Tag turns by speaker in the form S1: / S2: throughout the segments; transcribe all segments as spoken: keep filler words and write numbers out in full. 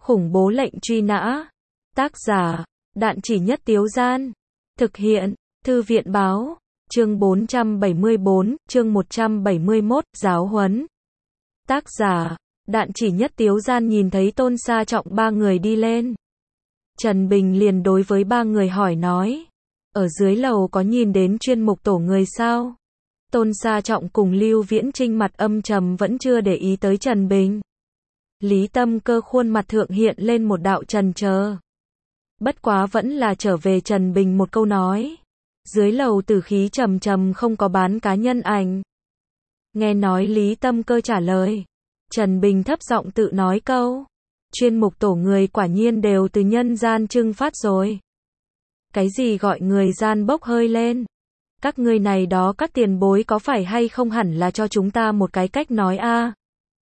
S1: Khủng bố lệnh truy nã. Tác giả, Đạn Chỉ Nhất Tiếu Gian. Thực hiện, Thư viện Báo. Chương bốn trăm bảy mươi bốn, chương một trăm bảy mươi mốt, giáo huấn. Tác giả, Đạn Chỉ Nhất Tiếu Gian nhìn thấy Tôn Sa Trọng ba người đi lên. Trần Bình liền đối với ba người hỏi nói. Ở dưới lầu có nhìn đến chuyên mục tổ người sao? Tôn Sa Trọng cùng Lưu Viễn Trinh mặt âm trầm vẫn chưa để ý tới Trần Bình. Lý Tâm Cơ khuôn mặt thượng hiện lên một đạo trần chờ. Bất quá vẫn là trở về Trần Bình một câu nói. Dưới lầu tử khí trầm trầm không có bán cá nhân ảnh. Nghe nói Lý Tâm Cơ trả lời. Trần Bình thấp giọng tự nói câu. Chuyên mục tổ người quả nhiên đều từ nhân gian trưng phát rồi. Cái gì gọi người gian bốc hơi lên? Các ngươi này đó các tiền bối có phải hay không hẳn là cho chúng ta một cái cách nói a? À?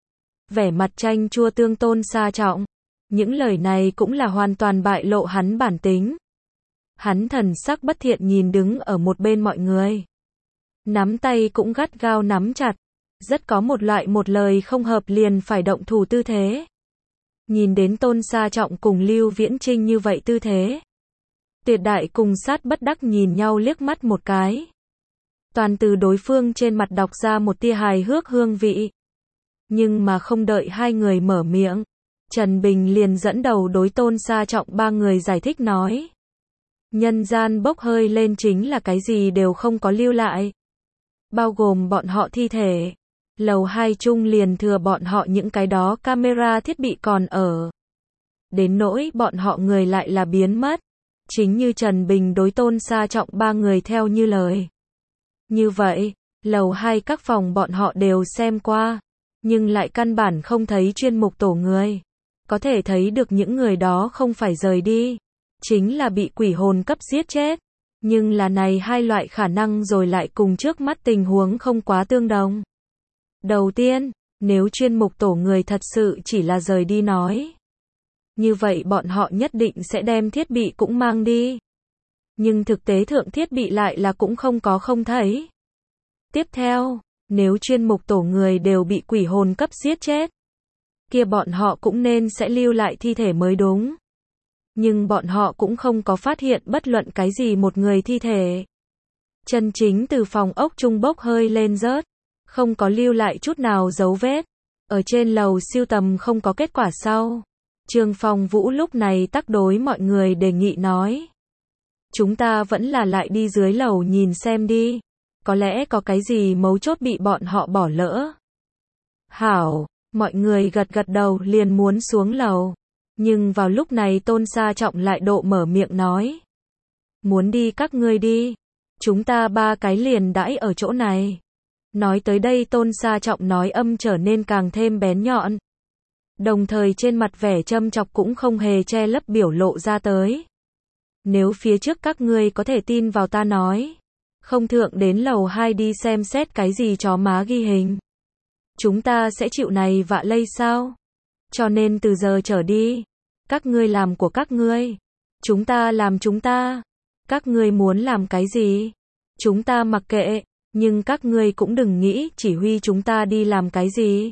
S1: Vẻ mặt chanh chua tương Tôn Sa Trọng. Những lời này cũng là hoàn toàn bại lộ hắn bản tính. Hắn thần sắc bất thiện nhìn đứng ở một bên mọi người. Nắm tay cũng gắt gao nắm chặt. Rất có một loại một lời không hợp liền phải động thủ tư thế. Nhìn đến Tôn Sa Trọng cùng Lưu Viễn Trinh như vậy tư thế. Tuyệt Đại cùng Sát Bất Đắc nhìn nhau liếc mắt một cái. Toàn từ đối phương trên mặt đọc ra một tia hài hước hương vị. Nhưng mà không đợi hai người mở miệng. Trần Bình liền dẫn đầu đối Tôn Sa Trọng ba người giải thích nói. Nhân gian bốc hơi lên chính là cái gì đều không có lưu lại. Bao gồm bọn họ thi thể. Lầu hai chung liền thừa bọn họ những cái đó camera thiết bị còn ở. Đến nỗi bọn họ người lại là biến mất. Chính như Trần Bình đối Tôn Sa Trọng ba người theo như lời. Như vậy, lầu hai các phòng bọn họ đều xem qua. Nhưng lại căn bản không thấy chuyên mục tổ người. Có thể thấy được những người đó không phải rời đi. Chính là bị quỷ hồn cấp giết chết. Nhưng là này hai loại khả năng rồi lại cùng trước mắt tình huống không quá tương đồng. Đầu tiên, nếu chuyên mục tổ người thật sự chỉ là rời đi nói. Như vậy bọn họ nhất định sẽ đem thiết bị cũng mang đi. Nhưng thực tế thượng thiết bị lại là cũng không có không thấy. Tiếp theo, nếu chuyên mục tổ người đều bị quỷ hồn cấp giết chết. Kia bọn họ cũng nên sẽ lưu lại thi thể mới đúng. Nhưng bọn họ cũng không có phát hiện bất luận cái gì một người thi thể. Chân chính từ phòng ốc trung bốc hơi lên rớt. Không có lưu lại chút nào dấu vết. Ở trên lầu siêu tầm không có kết quả sau. Trương Phong Vũ lúc này tác đối mọi người đề nghị nói. Chúng ta vẫn là lại đi dưới lầu nhìn xem đi. Có lẽ có cái gì mấu chốt bị bọn họ bỏ lỡ. Hảo, mọi người gật gật đầu liền muốn xuống lầu. Nhưng vào lúc này Tôn Sa Trọng lại độ mở miệng nói. Muốn đi các ngươi đi. Chúng ta ba cái liền đãi ở chỗ này. Nói tới đây Tôn Sa Trọng nói âm trở nên càng thêm bén nhọn. Đồng thời trên mặt vẻ châm chọc cũng không hề che lấp biểu lộ ra tới. Nếu phía trước các ngươi có thể tin vào ta nói. Không thượng đến lầu hai đi xem xét cái gì chó má ghi hình. Chúng ta sẽ chịu này vạ lây sao? Cho nên từ giờ trở đi. Các ngươi làm của các ngươi. Chúng ta làm chúng ta. Các ngươi muốn làm cái gì? Chúng ta mặc kệ. Nhưng các ngươi cũng đừng nghĩ chỉ huy chúng ta đi làm cái gì.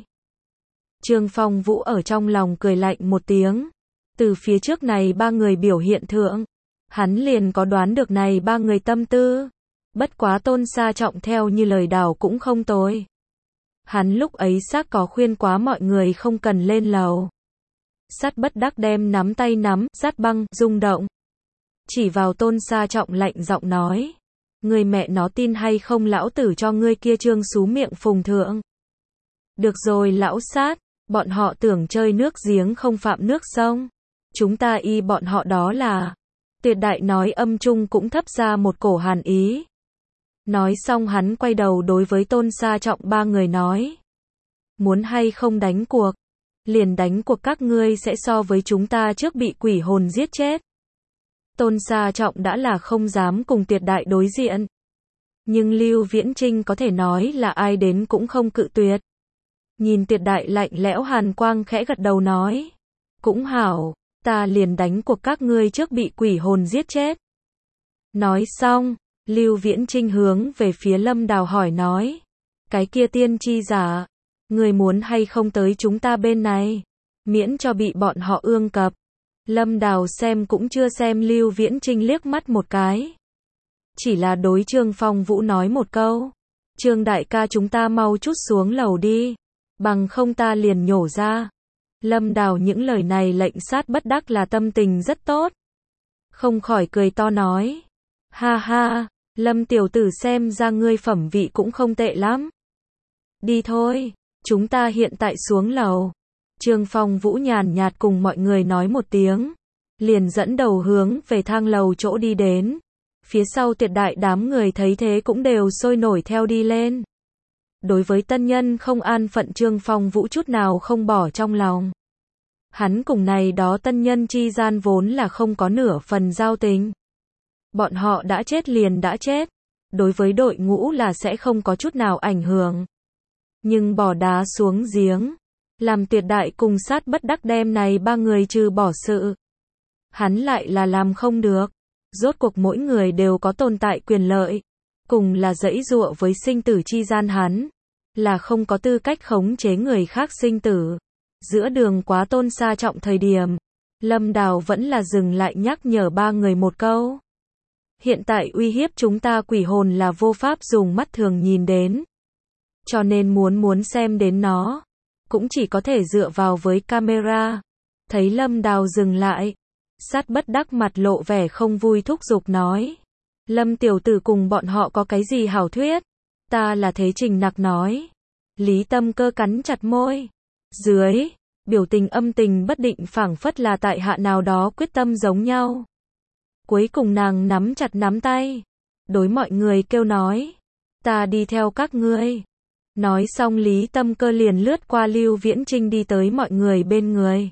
S1: Trương Phong Vũ ở trong lòng cười lạnh một tiếng. Từ phía trước này ba người biểu hiện thượng. Hắn liền có đoán được này ba người tâm tư. Bất quá Tôn Sa Trọng theo như lời đảo cũng không tồi. Hắn lúc ấy xác có khuyên quá mọi người không cần lên lầu. Sát Bất Đắc đem nắm tay nắm, sát băng, rung động. Chỉ vào Tôn Sa Trọng lạnh giọng nói. Người mẹ nó tin hay không lão tử cho ngươi kia trương xú miệng phùng thượng. Được rồi lão sát, bọn họ tưởng chơi nước giếng không phạm nước sông. Chúng ta y bọn họ đó là. Tuyệt Đại nói âm trung cũng thấp ra một cổ hàn ý. Nói xong hắn quay đầu đối với Tôn Sa Trọng ba người nói. Muốn hay không đánh cuộc. Liền đánh cuộc các ngươi sẽ so với chúng ta trước bị quỷ hồn giết chết. Tôn Sa Trọng đã là không dám cùng Tuyệt Đại đối diện. Nhưng Lưu Viễn Trinh có thể nói là ai đến cũng không cự tuyệt. Nhìn Tuyệt Đại lạnh lẽo hàn quang khẽ gật đầu nói. Cũng hảo, ta liền đánh cuộc các ngươi trước bị quỷ hồn giết chết. Nói xong, Lưu Viễn Trinh hướng về phía Lâm Đào hỏi nói. Cái kia tiên tri giả, người muốn hay không tới chúng ta bên này? miễn cho bị bọn họ ương cập. Lâm Đào xem cũng chưa xem Lưu Viễn Trinh liếc mắt một cái. Chỉ là đối Trương Phong Vũ nói một câu. Trương đại ca chúng ta mau chút xuống lầu đi. Bằng không ta liền nhổ ra. Lâm Đào những lời này lệnh Sát Bất Đắc là tâm tình rất tốt. Không khỏi cười to nói. Ha ha, Lâm tiểu tử xem ra ngươi phẩm vị cũng không tệ lắm. Đi thôi, chúng ta hiện tại xuống lầu. Trương Phong Vũ nhàn nhạt cùng mọi người nói một tiếng. Liền dẫn đầu hướng về thang lầu chỗ đi đến. Phía sau Tiệt đại đám người thấy thế cũng đều sôi nổi theo đi lên. Đối với tân nhân không an phận Trương Phong Vũ chút nào không bỏ trong lòng. Hắn cùng này đó tân nhân chi gian vốn là không có nửa phần giao tình. Bọn họ đã chết liền đã chết. Đối với đội ngũ là sẽ không có chút nào ảnh hưởng. Nhưng bỏ đá xuống giếng. Làm Tiệt đại cùng Sát Bất Đắc đem này ba người trừ bỏ sự. Hắn lại là làm không được. Rốt cuộc mỗi người đều có tồn tại quyền lợi. Cùng là giãy giụa với sinh tử chi gian hắn. Là không có tư cách khống chế người khác sinh tử. Giữa đường quá tôn xa trọng thời điểm. Lâm Đào vẫn là dừng lại nhắc nhở ba người một câu. Hiện tại uy hiếp chúng ta quỷ hồn là vô pháp dùng mắt thường nhìn đến. Cho nên muốn muốn xem đến nó. Cũng chỉ có thể dựa vào với camera. Thấy Lâm Đào dừng lại. Sát Bất Đắc mặt lộ vẻ không vui thúc giục nói. Lâm tiểu tử cùng bọn họ có cái gì hảo thuyết? Ta là Thế Trình Nặc nói. Lý Tâm Cơ cắn chặt môi. Dưới, biểu tình âm tình bất định phảng phất là tại hạ nào đó quyết tâm giống nhau. Cuối cùng nàng nắm chặt nắm tay. Đối mọi người kêu nói. Ta đi theo các ngươi. Nói xong Lý Tâm Cơ liền lướt qua Lưu Viễn Trinh đi tới mọi người bên người.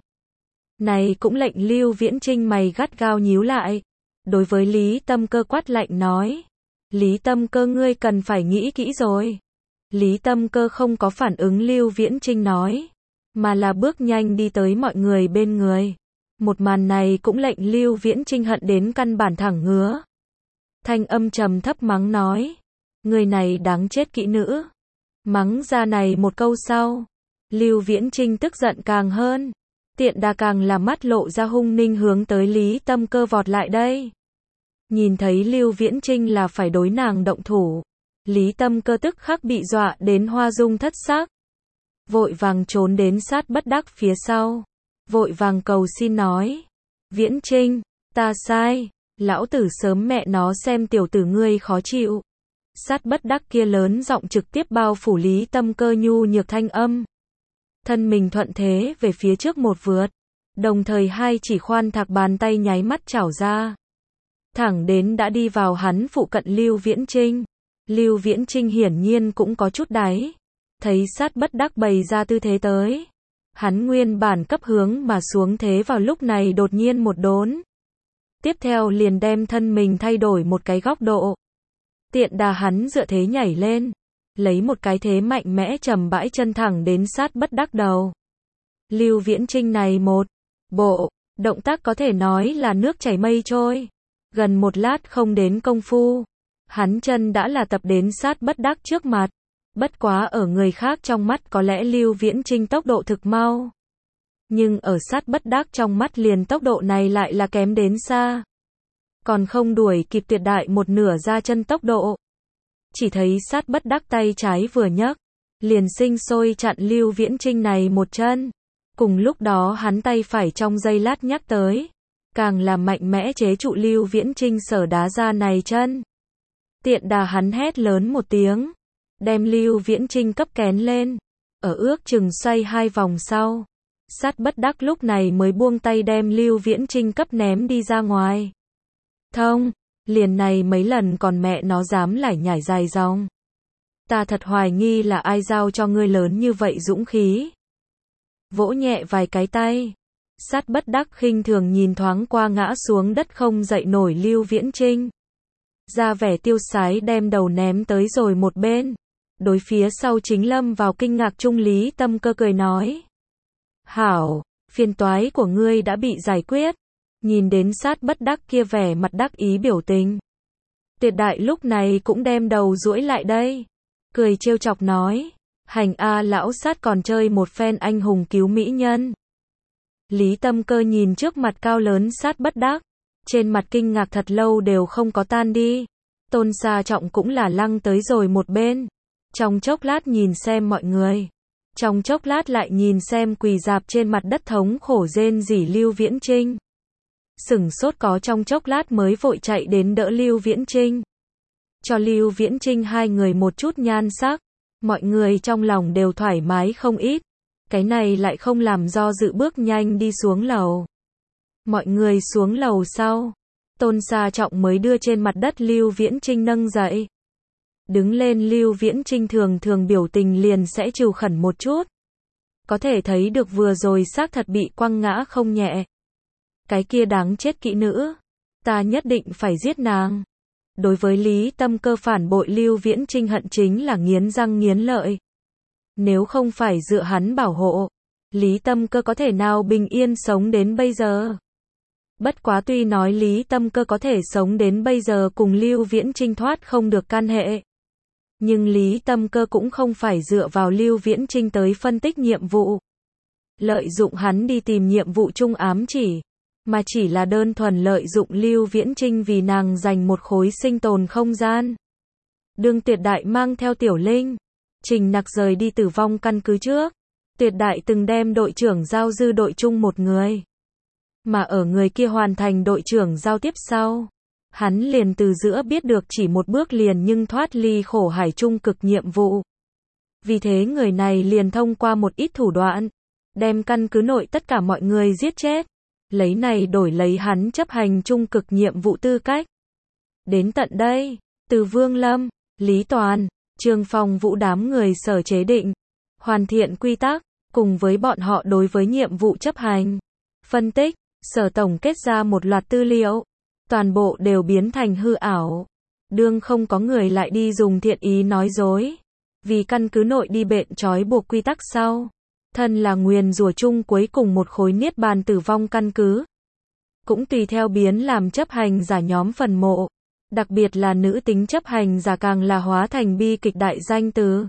S1: Này cũng lệnh Lưu Viễn Trinh mày gắt gao nhíu lại. Đối với Lý Tâm Cơ quát lạnh nói. Lý Tâm Cơ ngươi cần phải nghĩ kỹ rồi. Lý Tâm Cơ không có phản ứng Lưu Viễn Trinh nói. Mà là bước nhanh đi tới mọi người bên người. Một màn này cũng lệnh Lưu Viễn Trinh hận đến căn bản thẳng ngứa. Thanh âm trầm thấp mắng nói. Người này đáng chết kỹ nữ. Mắng ra này một câu sau. Lưu Viễn Trinh tức giận càng hơn. Tiện đà càng là mắt lộ ra hung ninh hướng tới Lý Tâm Cơ vọt lại đây. Nhìn thấy Lưu Viễn Trinh là phải đối nàng động thủ. Lý Tâm Cơ tức khắc bị dọa đến hoa dung thất sắc. Vội vàng trốn đến Sát Bất Đắc phía sau. Vội vàng cầu xin nói. Viễn Trinh, ta sai. Lão tử sớm mẹ nó xem tiểu tử ngươi khó chịu. Sát Bất Đắc kia lớn giọng trực tiếp bao phủ Lý Tâm Cơ nhu nhược thanh âm. Thân mình thuận thế về phía trước một vượt. Đồng thời hai chỉ khoan thạc bàn tay nháy mắt chảo ra. Thẳng đến đã đi vào hắn phụ cận Lưu Viễn Trinh. Lưu Viễn Trinh hiển nhiên cũng có chút đáy. Thấy Sát Bất Đắc bày ra tư thế tới. Hắn nguyên bản cấp hướng mà xuống thế vào lúc này đột nhiên một đốn. Tiếp theo liền đem thân mình thay đổi một cái góc độ. Tiện đà hắn dựa thế nhảy lên. Lấy một cái thế mạnh mẽ trầm bãi chân thẳng đến Sát Bất Đắc đầu. Lưu Viễn Trinh này một bộ động tác có thể nói là nước chảy mây trôi. Gần một lát không đến công phu. Hắn chân đã là tập đến Sát Bất Đắc trước mặt. Bất quá ở người khác trong mắt có lẽ Lưu Viễn Trinh tốc độ thực mau. Nhưng ở Sát Bất Đắc trong mắt liền tốc độ này lại là kém đến xa. Còn không đuổi kịp Tuyệt đại một nửa ra chân tốc độ. Chỉ thấy Sát Bất Đắc tay trái vừa nhấc. Liền sinh sôi chặn Lưu Viễn Trinh này một chân. Cùng lúc đó hắn tay phải trong giây lát nhắc tới. Càng làm mạnh mẽ chế trụ Lưu Viễn Trinh sở đá ra này chân. Tiện đà hắn hét lớn một tiếng. Đem Lưu Viễn Trinh cấp kén lên. Ở ước chừng xoay hai vòng sau. Sát Bất Đắc lúc này mới buông tay đem Lưu Viễn Trinh cấp ném đi ra ngoài. Thông, liền này mấy lần còn mẹ nó dám lải nhải dài dòng. Ta thật hoài nghi là ai giao cho ngươi lớn như vậy dũng khí. Vỗ nhẹ vài cái tay. Sát Bất Đắc khinh thường nhìn thoáng qua ngã xuống đất không dậy nổi Lưu Viễn Trinh. Ra vẻ tiêu sái đem đầu ném tới rồi một bên. Đối phía sau chính lâm vào kinh ngạc trung Lý Tâm Cơ cười nói. Hảo, phiền toái của ngươi đã bị giải quyết. Nhìn đến Sát Bất Đắc kia vẻ mặt đắc ý biểu tình. Tuyệt đại lúc này cũng đem đầu duỗi lại đây. Cười trêu chọc nói. Hành a lão Sát còn chơi một phen anh hùng cứu mỹ nhân. Lý Tâm Cơ nhìn trước mặt cao lớn sát bất đắc, trên mặt kinh ngạc thật lâu đều không có tan đi. Tôn Sa Trọng cũng là lăng tới rồi một bên, trong chốc lát nhìn xem mọi người, trong chốc lát lại nhìn xem quỳ dạp trên mặt đất thống khổ rên rỉ Lưu Viễn Trinh. Sửng sốt có trong chốc lát mới vội chạy đến đỡ Lưu Viễn Trinh, cho Lưu Viễn Trinh hai người một chút nhan sắc, mọi người trong lòng đều thoải mái không ít. Cái này lại không làm do dự bước nhanh đi xuống lầu. Mọi người xuống lầu sau, Tôn Sa Trọng mới đưa trên mặt đất Lưu Viễn Trinh nâng dậy. Đứng lên Lưu Viễn Trinh thường thường biểu tình liền sẽ trìu khẩn một chút. Có thể thấy được vừa rồi xác thật bị quăng ngã không nhẹ. Cái kia đáng chết kỹ nữ, ta nhất định phải giết nàng. Đối với Lý Tâm Cơ phản bội Lưu Viễn Trinh hận chính là nghiến răng nghiến lợi. Nếu không phải dựa hắn bảo hộ, Lý Tâm Cơ có thể nào bình yên sống đến bây giờ? Bất quá tuy nói Lý Tâm Cơ có thể sống đến bây giờ cùng Lưu Viễn Trinh thoát không được can hệ. Nhưng Lý Tâm Cơ cũng không phải dựa vào Lưu Viễn Trinh tới phân tích nhiệm vụ. Lợi dụng hắn đi tìm nhiệm vụ chung ám chỉ, mà chỉ là đơn thuần lợi dụng Lưu Viễn Trinh vì nàng dành một khối sinh tồn không gian. Đường Tuyệt Đại mang theo Tiểu Linh, Trình Nặc rời đi Tử Vong căn cứ trước. Tuyệt Đại từng đem đội trưởng giao dư đội chung một người. Mà ở người kia hoàn thành đội trưởng giao tiếp sau, hắn liền từ giữa biết được chỉ một bước liền nhưng thoát ly khổ hải trung cực nhiệm vụ. Vì thế người này liền thông qua một ít thủ đoạn, đem căn cứ nội tất cả mọi người giết chết. Lấy này đổi lấy hắn chấp hành trung cực nhiệm vụ tư cách. Đến tận đây, từ Vương Lâm, Lý Toàn, Trương Phong Vũ đám người sở chế định, hoàn thiện quy tắc, cùng với bọn họ đối với nhiệm vụ chấp hành, phân tích, sở tổng kết ra một loạt tư liệu, toàn bộ đều biến thành hư ảo. Đương không có người lại đi dùng thiện ý nói dối, vì căn cứ nội đi bện trói buộc quy tắc sau. Thân là nguyền rủa chung cuối cùng một khối niết bàn tử vong căn cứ, cũng tùy theo biến làm chấp hành giả nhóm phần mộ. Đặc biệt là nữ tính chấp hành giả càng là hóa thành bi kịch đại danh từ.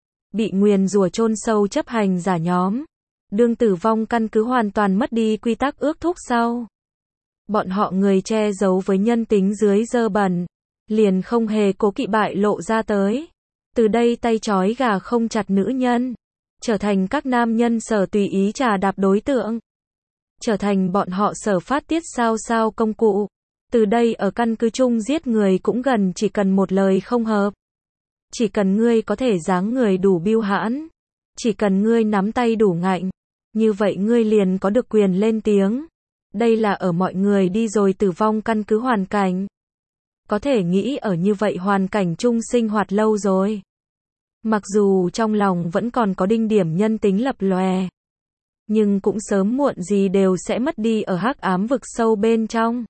S1: Bị nguyền rủa chôn sâu chấp hành giả nhóm. Đương tử vong căn cứ hoàn toàn mất đi quy tắc ước thúc sau. Bọn họ người che giấu với nhân tính dưới dơ bẩn, liền không hề cố kỵ bại lộ ra tới. Từ đây tay trói gà không chặt nữ nhân, trở thành các nam nhân sở tùy ý trà đạp đối tượng. Trở thành bọn họ sở phát tiết sao sao công cụ. Từ đây ở căn cứ chung giết người cũng gần chỉ cần một lời không hợp. Chỉ cần ngươi có thể dáng người đủ biêu hãn. Chỉ cần ngươi nắm tay đủ ngạnh. Như vậy ngươi liền có được quyền lên tiếng. Đây là ở mọi người đi rồi tử vong căn cứ hoàn cảnh. Có thể nghĩ ở như vậy hoàn cảnh chung sinh hoạt lâu rồi. Mặc dù trong lòng vẫn còn có đinh điểm nhân tính lập lòe. Nhưng cũng sớm muộn gì đều sẽ mất đi ở hắc ám vực sâu bên trong.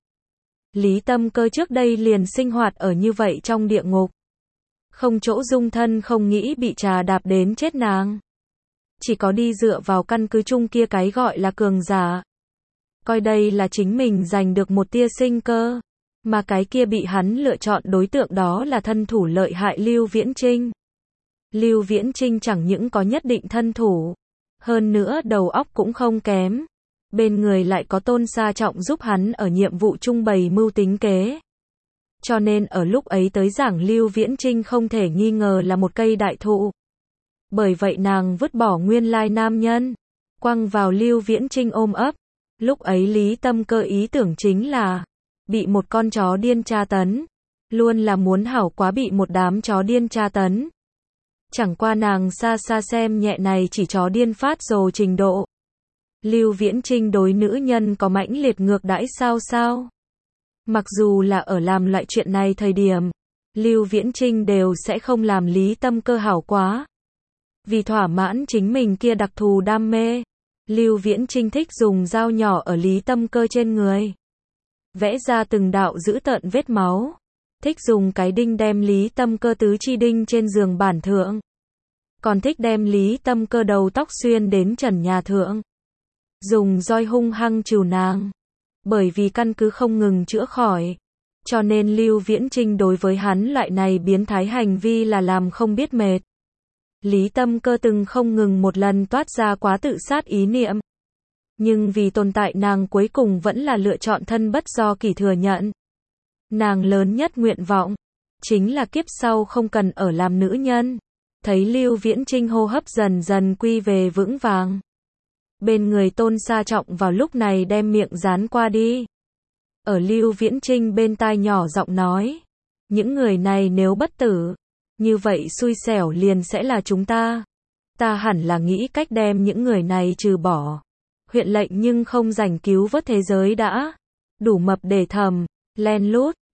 S1: Lý Tâm Cơ trước đây liền sinh hoạt ở như vậy trong địa ngục. Không chỗ dung thân không nghĩ bị trà đạp đến chết nàng. Chỉ có đi dựa vào căn cứ chung kia cái gọi là cường giả. Coi đây là chính mình giành được một tia sinh cơ. Mà cái kia bị hắn lựa chọn đối tượng đó là thân thủ lợi hại Lưu Viễn Trinh. Lưu Viễn Trinh chẳng những có nhất định thân thủ, hơn nữa đầu óc cũng không kém. Bên người lại có Tôn Sa Trọng giúp hắn ở nhiệm vụ trung bày mưu tính kế. Cho nên ở lúc ấy tới giảng Lưu Viễn Trinh không thể nghi ngờ là một cây đại thụ. Bởi vậy nàng vứt bỏ nguyên lai nam nhân, quăng vào Lưu Viễn Trinh ôm ấp. Lúc ấy Lý Tâm Cơ ý tưởng chính là bị một con chó điên tra tấn, luôn là muốn hảo quá bị một đám chó điên tra tấn. Chẳng qua nàng xa xa xem nhẹ này chỉ chó điên phát rồ trình độ. Lưu Viễn Trinh đối nữ nhân có mãnh liệt ngược đãi sao sao. Mặc dù là ở làm loại chuyện này thời điểm, Lưu Viễn Trinh đều sẽ không làm Lý Tâm Cơ hảo quá. Vì thỏa mãn chính mình kia đặc thù đam mê, Lưu Viễn Trinh thích dùng dao nhỏ ở Lý Tâm Cơ trên người, vẽ ra từng đạo dữ tợn vết máu. Thích dùng cái đinh đem Lý Tâm Cơ tứ chi đinh trên giường bản thượng. Còn thích đem Lý Tâm Cơ đầu tóc xuyên đến trần nhà thượng. Dùng roi hung hăng trừ nàng. Bởi vì căn cứ không ngừng chữa khỏi. Cho nên Lưu Viễn Trinh đối với hắn loại này biến thái hành vi là làm không biết mệt. Lý Tâm Cơ từng không ngừng một lần toát ra quá tự sát ý niệm. Nhưng vì tồn tại nàng cuối cùng vẫn là lựa chọn thân bất do kỷ thừa nhận. Nàng lớn nhất nguyện vọng, chính là kiếp sau không cần ở làm nữ nhân. Thấy Lưu Viễn Trinh hô hấp dần dần quy về vững vàng. Bên người Tôn Sa Trọng vào lúc này đem miệng dán qua đi. Ở Lưu Viễn Trinh bên tai nhỏ giọng nói. Những người này nếu bất tử, như vậy xui xẻo liền sẽ là chúng ta. Ta hẳn là nghĩ cách đem những người này trừ bỏ. Huyện lệnh nhưng không rảnh cứu vớt thế giới đã. Đủ mập để thầm, len lút.